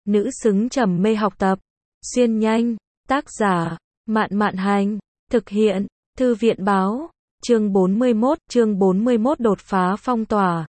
nữ xứng trầm mê học tập. Xuyên nhanh, tác giả, Mạn Mạn Hành, thực hiện, Thư viện báo, chương 41 đột phá phong tỏa.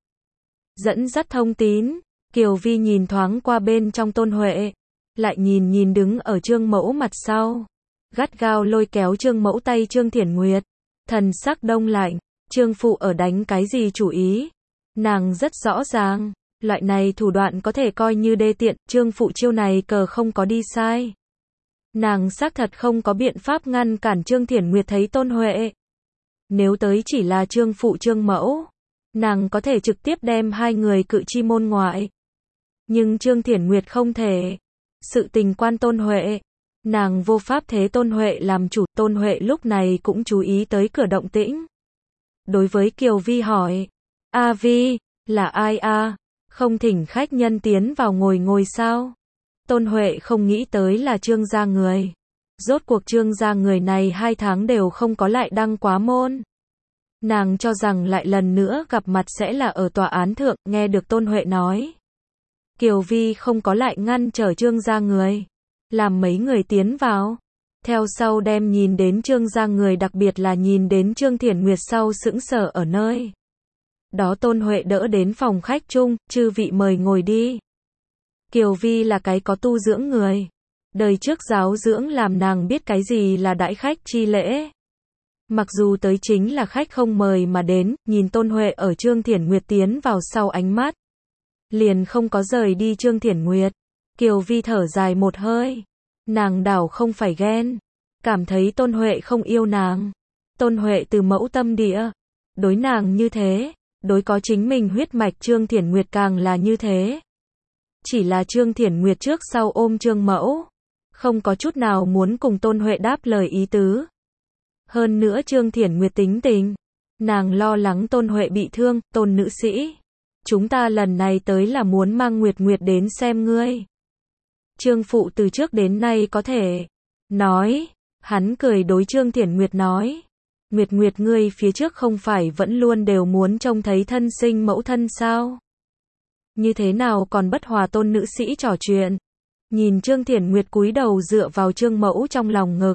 Dẫn dắt thông tín, Kiều Vi nhìn thoáng qua bên trong Tôn Huệ, lại nhìn đứng ở Trương Mẫu mặt sau, gắt gao lôi kéo Trương Mẫu tay Trương Thiển Nguyệt, thần sắc đông lạnh, Trương phụ ở đánh cái gì chủ ý? Nàng rất rõ ràng, loại này thủ đoạn có thể coi như đê tiện, Trương phụ chiêu này cờ không có đi sai. Nàng xác thật không có biện pháp ngăn cản Trương Thiển Nguyệt thấy Tôn Huệ. Nếu tới chỉ là Trương phụ Trương Mẫu, nàng có thể trực tiếp đem hai người cự chi môn ngoại. Nhưng Trương Thiển Nguyệt không thể. Sự tình quan Tôn Huệ, nàng vô pháp thế Tôn Huệ làm chủ. Tôn Huệ lúc này cũng chú ý tới cửa động tĩnh. Đối với Kiều Vi hỏi, A Vi, là ai a? Không thỉnh khách nhân tiến vào ngồi sao? Tôn Huệ không nghĩ tới là Trương gia người. Rốt cuộc Trương gia người này 2 tháng đều không có lại đăng quá môn. Nàng cho rằng lại lần nữa gặp mặt sẽ là ở tòa án thượng. Nghe được Tôn Huệ nói, Kiều Vi không có lại ngăn trở Trương gia người, làm mấy người tiến vào. Theo sau đem nhìn đến Trương gia người, đặc biệt là nhìn đến Trương Thiển Nguyệt sau sững sờ ở nơi đó. Tôn Huệ đỡ đến phòng khách chung, chư vị mời ngồi đi. Kiều Vi là cái có tu dưỡng người, đời trước giáo dưỡng làm nàng biết cái gì là đãi khách chi lễ. Mặc dù tới chính là khách không mời mà đến, nhìn Tôn Huệ ở Trương Thiển Nguyệt tiến vào sau ánh mắt, liền không có rời đi Trương Thiển Nguyệt. Kiều Vi thở dài một hơi, nàng đảo không phải ghen, cảm thấy Tôn Huệ không yêu nàng. Tôn Huệ từ mẫu tâm địa, đối nàng như thế, đối có chính mình huyết mạch Trương Thiển Nguyệt càng là như thế. Chỉ là Trương Thiển Nguyệt trước sau ôm Trương Mẫu, không có chút nào muốn cùng Tôn Huệ đáp lời ý tứ. Hơn nữa Trương Thiển Nguyệt tính tình, nàng lo lắng Tôn Huệ bị thương. Tôn nữ sĩ, chúng ta lần này tới là muốn mang Nguyệt Nguyệt đến xem ngươi. Trương phụ từ trước đến nay có thể nói, hắn cười đối Trương Thiển Nguyệt nói, Nguyệt ngươi phía trước không phải vẫn luôn đều muốn trông thấy thân sinh mẫu thân sao? Như thế nào còn bất hòa Tôn nữ sĩ trò chuyện? Nhìn Trương Thiển Nguyệt cúi đầu dựa vào Trương Mẫu trong lòng ngực,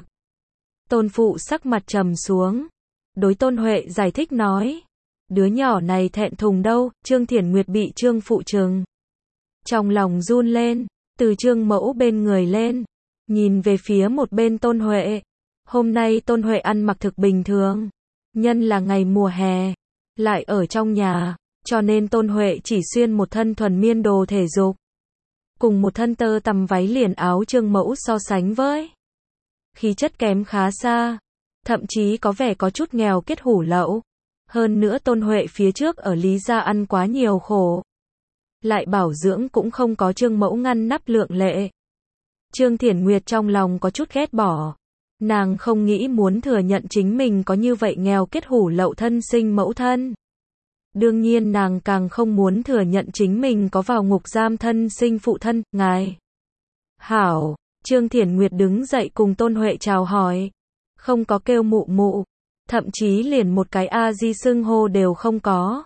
Tôn phụ sắc mặt trầm xuống, đối Tôn Huệ giải thích nói, đứa nhỏ này thẹn thùng đâu. Trương Thiển Nguyệt bị Trương phụ trừng, trong lòng run lên, từ Trương Mẫu bên người lên, nhìn về phía một bên Tôn Huệ. Hôm nay Tôn Huệ ăn mặc thực bình thường, nhân là ngày mùa hè, lại ở trong nhà, cho nên Tôn Huệ chỉ xuyên một thân thuần miên đồ thể dục, cùng một thân tơ tằm váy liền áo Trương Mẫu so sánh với, khí chất kém khá xa, thậm chí có vẻ có chút nghèo kiết hủ lậu. Hơn nữa Tôn Huệ phía trước ở Lý gia ăn quá nhiều khổ, lại bảo dưỡng cũng không có Trương Mẫu ngăn nắp lượng lệ. Trương Thiển Nguyệt trong lòng có chút ghét bỏ, nàng không nghĩ muốn thừa nhận chính mình có như vậy nghèo kiết hủ lậu thân sinh mẫu thân. Đương nhiên nàng càng không muốn thừa nhận chính mình có vào ngục giam thân sinh phụ thân. Ngài hảo. Trương Thiển Nguyệt đứng dậy cùng Tôn Huệ chào hỏi, không có kêu mụ mụ, thậm chí liền một cái a di xưng hô đều không có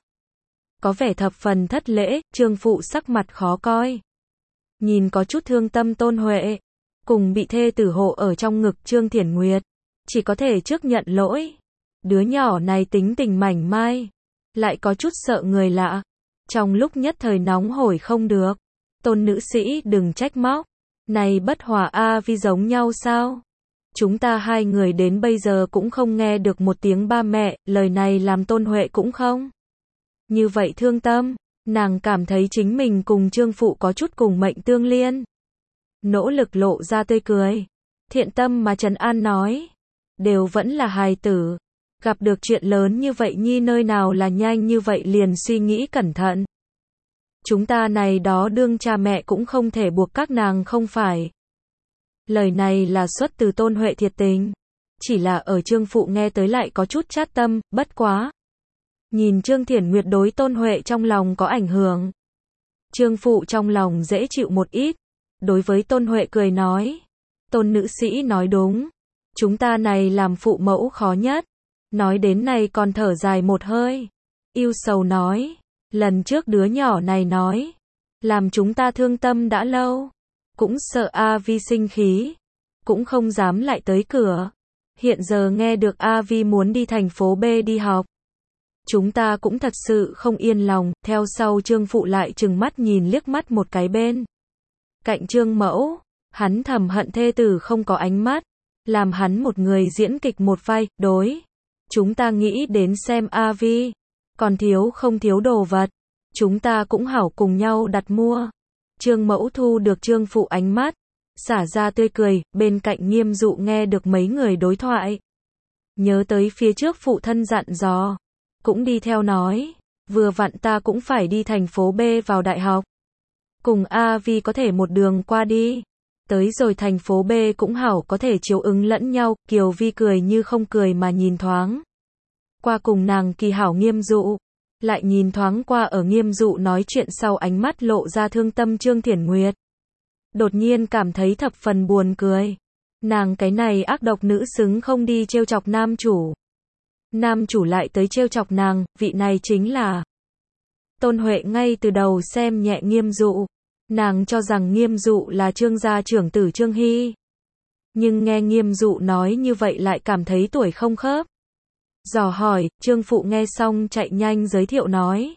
vẻ thập phần thất lễ. Trương phụ sắc mặt khó coi, nhìn có chút thương tâm Tôn Huệ, cùng bị thê tử hộ ở trong ngực Trương Thiển Nguyệt, chỉ có thể trước nhận lỗi. Đứa nhỏ này tính tình mảnh mai, lại có chút sợ người lạ, trong lúc nhất thời nóng hổi không được. Tôn nữ sĩ đừng trách móc, này bất hòa a vi giống nhau sao? Chúng ta hai người đến bây giờ cũng không nghe được một tiếng ba mẹ. Lời này làm Tôn Huệ cũng không như vậy thương tâm, nàng cảm thấy chính mình cùng Trương phụ có chút cùng mệnh tương liên. Nỗ lực lộ ra tươi cười, thiện tâm mà trấn an nói, đều vẫn là hài tử, gặp được chuyện lớn như vậy nhi nơi nào là nhanh như vậy liền suy nghĩ cẩn thận. Chúng ta này đó đương cha mẹ cũng không thể buộc các nàng không phải. Lời này là xuất từ Tôn Huệ thiệt tình, chỉ là ở Trương phụ nghe tới lại có chút chát tâm. Bất quá, nhìn Trương Thiển Nguyệt đối Tôn Huệ trong lòng có ảnh hưởng, Trương phụ trong lòng dễ chịu một ít. Đối với Tôn Huệ cười nói, Tôn nữ sĩ nói đúng, chúng ta này làm phụ mẫu khó nhất. Nói đến này còn thở dài một hơi, yêu sầu nói, lần trước đứa nhỏ này nói, làm chúng ta thương tâm đã lâu. cũng sợ A Vi sinh khí, cũng không dám lại tới cửa. Hiện giờ nghe được A Vi muốn đi thành phố B đi học, chúng ta cũng thật sự không yên lòng. Theo sau Trương Phụ lại trừng mắt nhìn liếc mắt một cái bên cạnh Trương Mẫu, hắn thầm hận thê tử không có ánh mắt, làm hắn một người diễn kịch một vai. Đối, chúng ta nghĩ đến xem A Vi, còn thiếu không thiếu đồ vật, chúng ta cũng hảo cùng nhau đặt mua. Trương Mẫu thu được Trương Phụ ánh mắt, xả ra tươi cười. Bên cạnh Nghiêm Dụ nghe được mấy người đối thoại, nhớ tới phía trước phụ thân dặn dò, cũng đi theo nói, vừa vặn ta cũng phải đi thành phố B vào đại học, cùng A Vi có thể một đường qua đi, tới rồi thành phố B cũng hảo có thể chiếu ứng lẫn nhau. Kiều Vi cười như không cười mà nhìn thoáng qua cùng nàng kỳ hảo Nghiêm Dụ, lại nhìn thoáng qua ở Nghiêm Dụ nói chuyện sau ánh mắt lộ ra thương tâm Trương Thiển Nguyệt. Đột nhiên cảm thấy thập phần buồn cười. Nàng cái này ác độc nữ xứng không đi trêu chọc nam chủ. Nam chủ lại tới trêu chọc nàng, vị này chính là Tôn Huệ ngay từ đầu xem nhẹ Nghiêm Dụ. Nàng cho rằng Nghiêm Dụ là Trương gia trưởng tử Trương Hy. Nhưng nghe Nghiêm Dụ nói như vậy lại cảm thấy tuổi không khớp. Dò hỏi, Trương Phụ nghe xong chạy nhanh giới thiệu nói.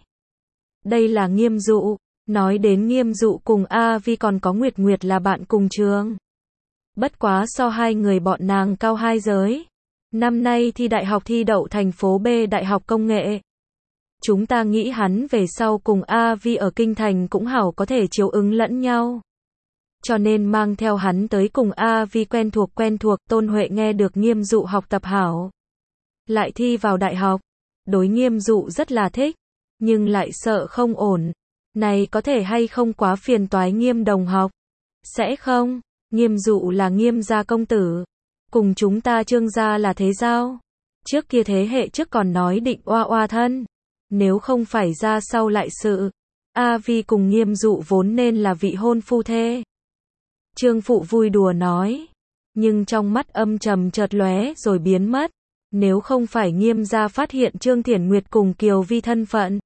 Đây là Nghiêm Dụ. Nói đến Nghiêm Dụ cùng A Vi còn có Nguyệt Nguyệt là bạn cùng trường. Bất quá so hai người bọn nàng cao hai giới. Năm nay thi đại học thi đậu thành phố B Đại học Công nghệ. Chúng ta nghĩ hắn về sau cùng A Vi ở Kinh Thành cũng hảo có thể chiếu ứng lẫn nhau. Cho nên mang theo hắn tới cùng A Vi quen thuộc. Tôn Huệ nghe được Nghiêm Dụ học tập hảo, lại thi vào đại học. Đối Nghiêm Dụ rất là thích, nhưng lại sợ không ổn. Này có thể hay không quá phiền toái Nghiêm đồng học? Sẽ không, Nghiêm Dụ là Nghiêm gia công tử, cùng chúng ta Trương gia là thế giao. Trước kia thế hệ trước còn nói định oa oa thân, nếu không phải ra sau lại sự. A Vi cùng Nghiêm Dụ vốn nên là vị hôn phu thê. Trương Phụ vui đùa nói, nhưng trong mắt âm trầm chợt lóe rồi biến mất. Nếu không phải Nghiêm gia phát hiện Trương Thiển Nguyệt cùng Kiều Vi thân phận,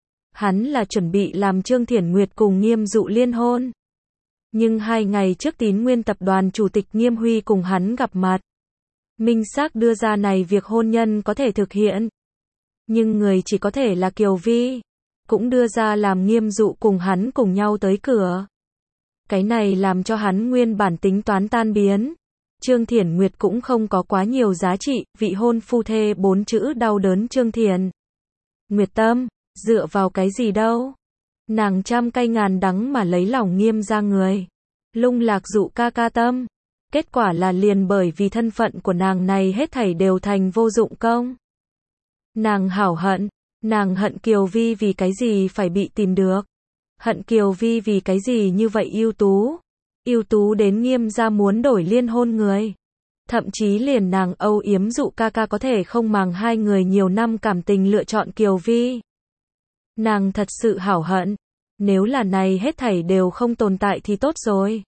hắn là chuẩn bị làm Trương Thiển Nguyệt cùng Nghiêm Dụ liên hôn. Nhưng 2 ngày trước Tín Nguyên tập đoàn chủ tịch Nghiêm Huy cùng hắn gặp mặt, minh xác đưa ra này việc hôn nhân có thể thực hiện, nhưng người chỉ có thể là Kiều Vi, cũng đưa ra làm Nghiêm Dụ cùng hắn cùng nhau tới cửa. Cái này làm cho hắn nguyên bản tính toán tan biến. Trương Thiển Nguyệt cũng không có quá nhiều giá trị, vị hôn phu thê 4 chữ đau đớn Trương Thiển Nguyệt tâm, dựa vào cái gì đâu. Nàng trăm cay ngàn đắng mà lấy lòng Nghiêm gia người, lung lạc Dụ ca ca tâm. Kết quả là liền bởi vì thân phận của nàng này hết thảy đều thành vô dụng công. Nàng hảo hận, nàng hận Kiều Vi vì cái gì phải bị tìm được. Hận Kiều Vi vì cái gì như vậy ưu tú đến Nghiêm gia muốn đổi liên hôn người. Thậm chí liền nàng âu yếm Dụ ca ca có thể không màng hai người nhiều năm cảm tình lựa chọn Kiều Vi. Nàng thật sự hảo hận, nếu là này hết thảy đều không tồn tại thì tốt rồi.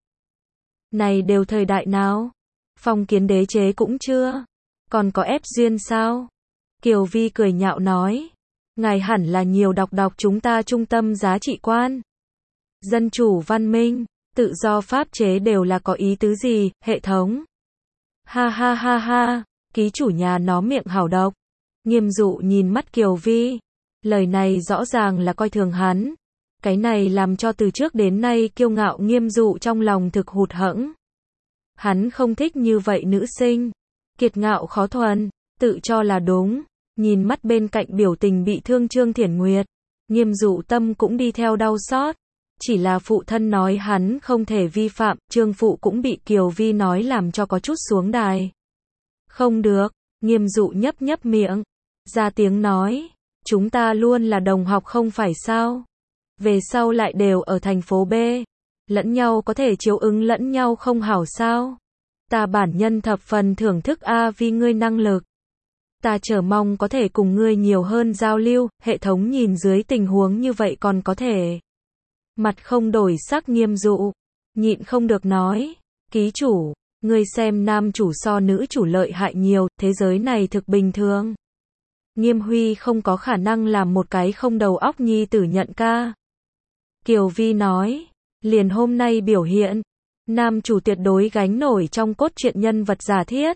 Này đều thời đại nào? Phong kiến đế chế cũng chưa, còn có ép duyên sao? Kiều Vi cười nhạo nói, ngài hẳn là nhiều đọc chúng ta trung tâm giá trị quan. Dân chủ văn minh, tự do pháp chế đều là có ý tứ gì, hệ thống. Ha ha ha ha, ký chủ nhà nó miệng hảo độc. Nghiêm Dụ nhìn mắt Kiều Vi, lời này rõ ràng là coi thường hắn. Cái này làm cho từ trước đến nay kiêu ngạo Nghiêm Dụ trong lòng thực hụt hẫng. Hắn không thích như vậy nữ sinh, kiệt ngạo khó thuần, tự cho là đúng. Nhìn mắt bên cạnh biểu tình bị thương Trương Thiển Nguyệt, Nghiêm Dụ tâm cũng đi theo đau xót. Chỉ là phụ thân nói hắn không thể vi phạm, Trương Phụ cũng bị Kiều Vi nói làm cho có chút xuống đài. Không được, Nghiêm Dụ nhấp miệng, ra tiếng nói, chúng ta luôn là đồng học không phải sao? Về sau lại đều ở thành phố B, lẫn nhau có thể chiếu ứng lẫn nhau không hảo sao? Ta bản nhân thập phần thưởng thức A Vi ngươi năng lực. Ta chờ mong có thể cùng ngươi nhiều hơn giao lưu. Hệ thống nhìn dưới tình huống như vậy còn có thể mặt không đổi sắc Nghiêm Dụ, nhịn không được nói, ký chủ, ngươi xem nam chủ so nữ chủ lợi hại nhiều, thế giới này thực bình thường. Nghiêm Huy không có khả năng làm một cái không đầu óc nhi tử nhận ca. Kiều Vi nói, liền hôm nay biểu hiện, Nam chủ tuyệt đối gánh nổi trong cốt truyện nhân vật giả thiết.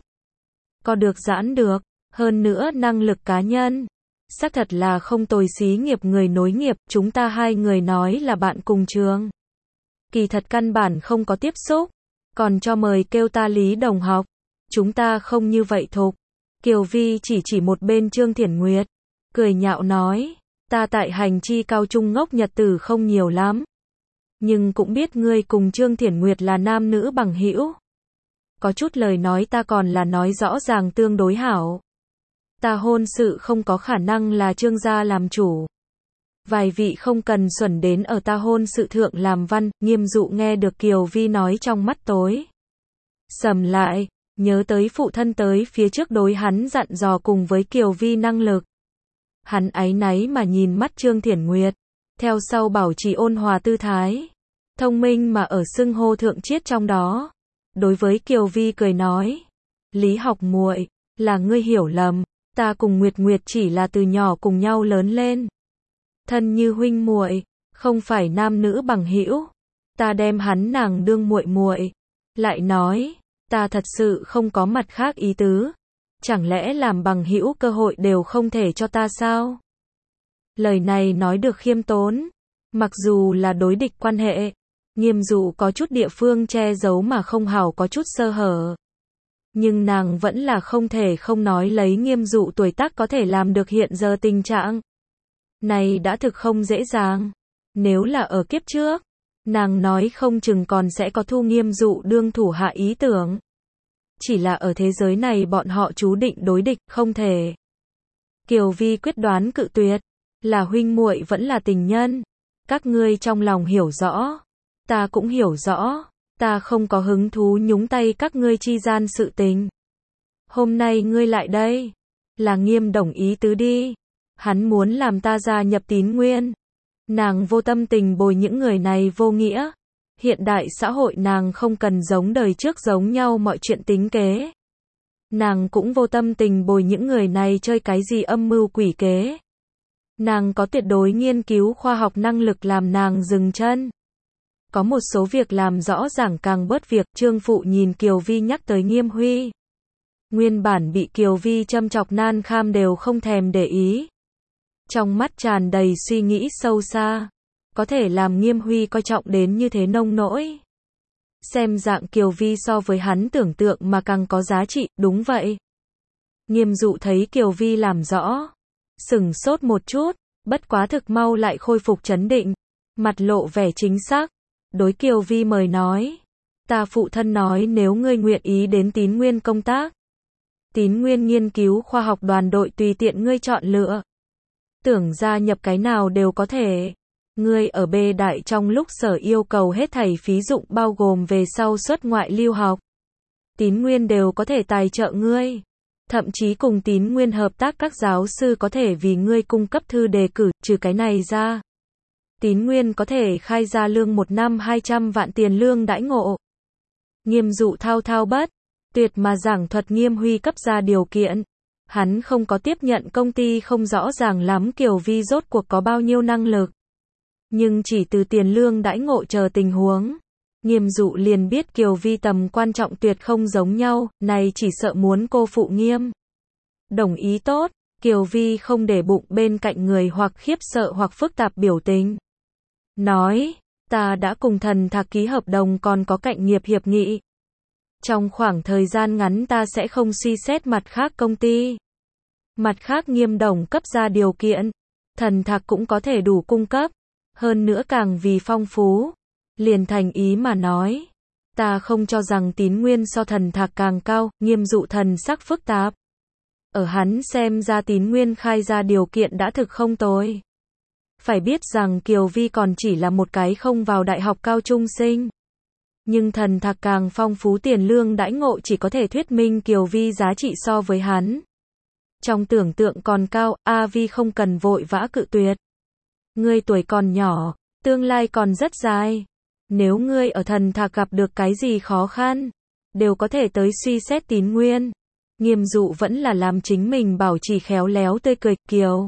Có được giãn được, hơn nữa năng lực cá nhân. Xác thật là không tồi, xí nghiệp người nối nghiệp, chúng ta hai người nói là bạn cùng trường. Kỳ thật căn bản không có tiếp xúc, còn cho mời kêu ta Lý đồng học. Chúng ta không như vậy thục. Kiều Vi chỉ một bên Trương Thiển Nguyệt, cười nhạo nói, ta tại hành chi cao trung ngốc nhật tử không nhiều lắm. Nhưng cũng biết ngươi cùng Trương Thiển Nguyệt là nam nữ bằng hữu. Có chút lời nói ta còn là nói rõ ràng tương đối hảo. Ta hôn sự không có khả năng là Trương gia làm chủ. Vài vị không cần xuẩn đến ở ta hôn sự thượng làm văn. Nghiêm Dụ nghe được Kiều Vi nói trong mắt tối sầm lại, nhớ tới phụ thân tới phía trước đối hắn dặn dò cùng với Kiều Vi năng lực. Hắn áy náy mà nhìn mắt Trương Thiển Nguyệt, theo sau bảo trì ôn hòa tư thái, thông minh mà ở xưng hô thượng chiết trong đó. Đối với Kiều Vi cười nói, Lý học muội, là ngươi hiểu lầm, ta cùng Nguyệt Nguyệt chỉ là từ nhỏ cùng nhau lớn lên, thân như huynh muội, không phải nam nữ bằng hữu. Ta đem hắn nàng đương muội muội. Lại nói, ta thật sự không có mặt khác ý tứ. Chẳng lẽ làm bằng hữu cơ hội đều không thể cho ta sao? Lời này nói được khiêm tốn, mặc dù là đối địch quan hệ, Nghiêm Dụ có chút địa phương che giấu mà không hảo, có chút sơ hở. Nhưng nàng vẫn là không thể không nói lấy Nghiêm Dụ tuổi tác có thể làm được hiện giờ tình trạng này đã thực không dễ dàng. Nếu là ở kiếp trước, nàng nói không chừng còn sẽ có thu Nghiêm Dụ đương thủ hạ ý tưởng. Chỉ là ở thế giới này bọn họ chú định đối địch, không thể. Kiều Vi quyết đoán cự tuyệt, là huynh muội vẫn là tình nhân. Các ngươi trong lòng hiểu rõ, ta cũng hiểu rõ, ta không có hứng thú nhúng tay các ngươi chi gian sự tình. Hôm nay ngươi lại đây, là Nghiêm đồng ý tứ đi. Hắn muốn làm ta gia nhập Tín Nguyên. Nàng vô tâm tình bồi những người này vô nghĩa. Hiện đại xã hội nàng không cần giống đời trước giống nhau mọi chuyện tính kế. Nàng cũng vô tâm tình bồi những người này chơi cái gì âm mưu quỷ kế. Nàng có tuyệt đối nghiên cứu khoa học năng lực làm nàng dừng chân. Có một số việc làm rõ ràng càng bớt việc. Trương Phụ nhìn Kiều Vi nhắc tới Nghiêm Huy. Nguyên bản bị Kiều Vi châm chọc nan kham đều không thèm để ý. Trong mắt tràn đầy suy nghĩ sâu xa. Có thể làm Nghiêm Huy coi trọng đến như thế nông nỗi. Xem dạng Kiều Vi so với hắn tưởng tượng mà càng có giá trị, đúng vậy. Nghiêm Dụ thấy Kiều Vi làm rõ, sửng sốt một chút, bất quá thực mau lại khôi phục trấn định, mặt lộ vẻ chính xác. Đối Kiều Vi mời nói, ta phụ thân nói nếu ngươi nguyện ý đến Tín Nguyên công tác, Tín Nguyên nghiên cứu khoa học đoàn đội tùy tiện ngươi chọn lựa. Tưởng gia nhập cái nào đều có thể. Ngươi ở B đại trong lúc sở yêu cầu hết thảy phí dụng bao gồm về sau xuất ngoại lưu học. Tín Nguyên đều có thể tài trợ ngươi. Thậm chí cùng Tín Nguyên hợp tác các giáo sư có thể vì ngươi cung cấp thư đề cử, trừ cái này ra. Tín Nguyên có thể khai ra lương một năm 200 vạn tiền lương đãi ngộ. Nghiêm Dụ thao thao bất tuyệt mà giảng thuật Nghiêm Huy cấp ra điều kiện. Hắn không có tiếp nhận công ty không rõ ràng lắm Kiều Vi rốt cuộc có bao nhiêu năng lực. Nhưng chỉ từ tiền lương đãi ngộ chờ tình huống, Nghiêm Dụ liền biết Kiều Vi tầm quan trọng tuyệt không giống nhau, này chỉ sợ muốn cô phụ Nghiêm. Đồng ý tốt, Kiều Vi không để bụng bên cạnh người hoặc khiếp sợ hoặc phức tạp biểu tình. Nói, ta đã cùng Thần Thạc ký hợp đồng còn có cạnh nghiệp hiệp nghị. Trong khoảng thời gian ngắn ta sẽ không suy xét mặt khác công ty. Mặt khác Nghiêm đồng cấp ra điều kiện, Thần Thạc cũng có thể đủ cung cấp. Hơn nữa càng vì phong phú. Liền thành ý mà nói. Ta không cho rằng Tín Nguyên so Thần Thạc càng cao. Nghiêm Dụ thần sắc phức tạp. Ở hắn xem ra Tín Nguyên khai ra điều kiện đã thực không tồi. Phải biết rằng Kiều Vi còn chỉ là một cái không vào đại học cao trung sinh. Nhưng Thần Thạc càng phong phú tiền lương đãi ngộ chỉ có thể thuyết minh Kiều Vi giá trị so với hắn. Trong tưởng tượng còn cao, A Vi không cần vội vã cự tuyệt. Ngươi tuổi còn nhỏ, tương lai còn rất dài. Nếu ngươi ở Thần Thạc gặp được cái gì khó khăn, đều có thể tới suy xét Tín Nguyên. Nghiêm Dụ vẫn là làm chính mình bảo trì khéo léo tươi cười. Kiều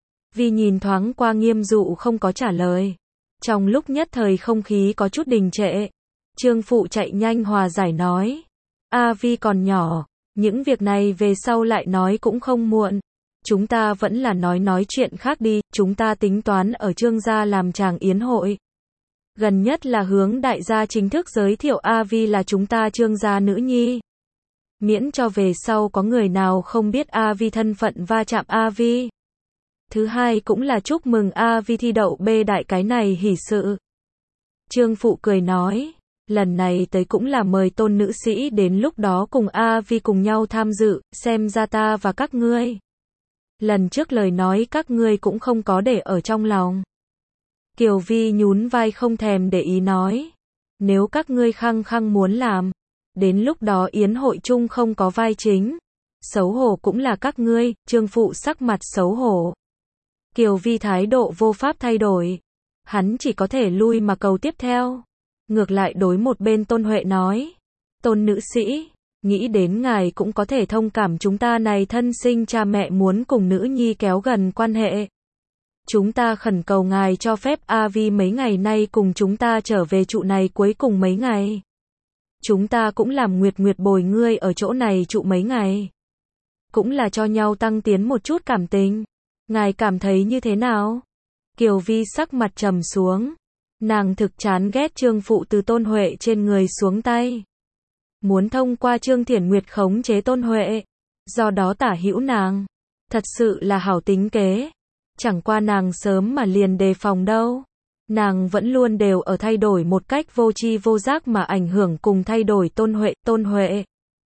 Vi nhìn thoáng qua Nghiêm Dụ không có trả lời. Trong lúc nhất thời không khí có chút đình trệ. Trương Phụ chạy nhanh hòa giải nói. A Vi còn nhỏ, những việc này về sau lại nói cũng không muộn. Chúng ta vẫn là nói chuyện khác đi, chúng ta tính toán ở Trương gia làm tràng yến hội. Gần nhất là hướng đại gia chính thức giới thiệu A Vi là chúng ta Trương gia nữ nhi. Miễn cho về sau có người nào không biết A Vi thân phận va chạm A Vi. Thứ hai cũng là chúc mừng A Vi thi đậu B đại, cái này hỉ sự. Trương Phụ cười nói, lần này tới cũng là mời tôn nữ sĩ đến lúc đó cùng A Vi cùng nhau tham dự, xem ra ta và các ngươi. Lần trước lời nói các ngươi cũng không có để ở trong lòng. Kiều Vi nhún vai không thèm để ý nói, nếu các ngươi khăng khăng muốn làm, đến lúc đó yến hội chung không có vai chính. Xấu hổ cũng là các ngươi. Trương Phụ sắc mặt xấu hổ. Kiều Vi thái độ vô pháp thay đổi. Hắn chỉ có thể lui mà cầu tiếp theo. Ngược lại đối một bên Tôn Huệ nói, Tôn nữ sĩ, nghĩ đến ngài cũng có thể thông cảm chúng ta này thân sinh cha mẹ muốn cùng nữ nhi kéo gần quan hệ. Chúng ta khẩn cầu ngài cho phép A Vi mấy ngày nay cùng chúng ta trở về trụ này cuối cùng mấy ngày. Chúng ta cũng làm Nguyệt Nguyệt bồi ngươi ở chỗ này trụ mấy ngày. Cũng là cho nhau tăng tiến một chút cảm tình. Ngài cảm thấy như thế nào? Kiều Vi sắc mặt trầm xuống. Nàng thực chán ghét Trương Phụ từ Tôn Huệ trên người xuống tay. Muốn thông qua Trương Thiển Nguyệt khống chế Tôn Huệ. Do đó tả hữu nàng. Thật sự là hảo tính kế. Chẳng qua nàng sớm mà liền đề phòng đâu. Nàng vẫn luôn đều ở thay đổi một cách vô tri vô giác mà ảnh hưởng cùng thay đổi Tôn Huệ.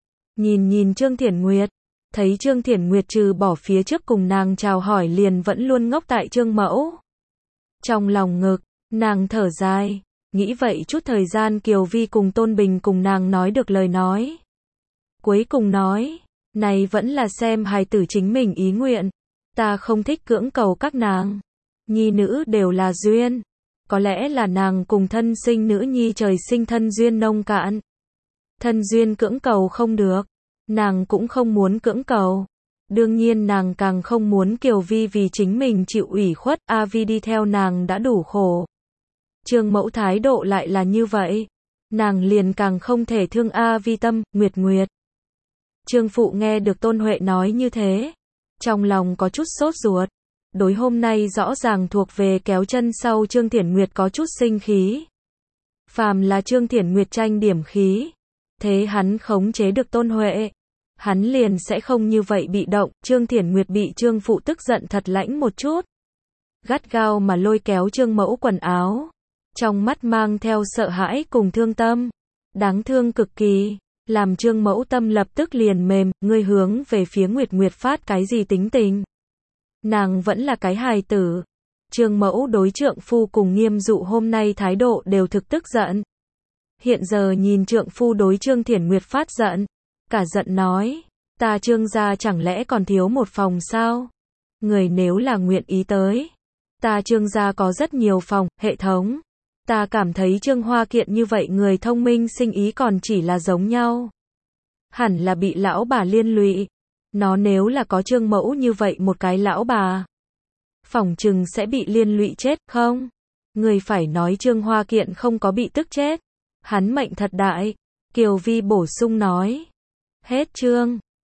Nhìn Trương Thiển Nguyệt. Thấy Trương Thiển Nguyệt trừ bỏ phía trước cùng nàng chào hỏi liền vẫn luôn ngốc tại Trương Mẫu. Trong lòng ngực, nàng thở dài. Nghĩ vậy chút thời gian Kiều Vi cùng Tôn Bình cùng nàng nói được lời nói. Cuối cùng nói, này vẫn là xem hài tử chính mình ý nguyện. Ta không thích cưỡng cầu các nàng. Nhi nữ đều là duyên. Có lẽ là nàng cùng thân sinh nữ nhi trời sinh thân duyên nông cạn. Thân duyên cưỡng cầu không được. Nàng cũng không muốn cưỡng cầu. Đương nhiên nàng càng không muốn Kiều Vi vì chính mình chịu ủy khuất. A Vi đi theo nàng đã đủ khổ. Trương Mẫu thái độ lại là như vậy. Nàng liền càng không thể thương A Vi tâm. Nguyệt. Trương Phụ nghe được Tôn Huệ nói như thế. Trong lòng có chút sốt ruột. Đối hôm nay rõ ràng thuộc về kéo chân sau Trương Thiển Nguyệt có chút sinh khí. Phàm là Trương Thiển Nguyệt tranh điểm khí. Thế hắn khống chế được Tôn Huệ. Hắn liền sẽ không như vậy bị động. Trương Thiển Nguyệt bị Trương Phụ tức giận thật lãnh một chút. Gắt gao mà lôi kéo Trương Mẫu quần áo. Trong mắt mang theo sợ hãi cùng thương tâm. Đáng thương cực kỳ. Làm Trương Mẫu tâm lập tức liền mềm. Ngươi hướng về phía Nguyệt phát cái gì tính tình. Nàng vẫn là cái hài tử. Trương Mẫu đối trượng phu cùng Nghiêm Dụ hôm nay thái độ đều thực tức giận. Hiện giờ nhìn trượng phu đối Trương Thiển Nguyệt phát giận. Cả giận nói, ta Trương gia chẳng lẽ còn thiếu một phòng sao? Người nếu là nguyện ý tới. Ta Trương gia có rất nhiều phòng, hệ thống. Ta cảm thấy Trương Hoa Kiện như vậy người thông minh sinh ý còn chỉ là giống nhau. Hẳn là bị lão bà liên lụy. Nó nếu là có Trương Mẫu như vậy một cái lão bà. Phỏng chừng sẽ bị liên lụy chết, không? Người phải nói Trương Hoa Kiện không có bị tức chết. Hắn mệnh thật đại. Kiều Vi bổ sung nói. Hết chương.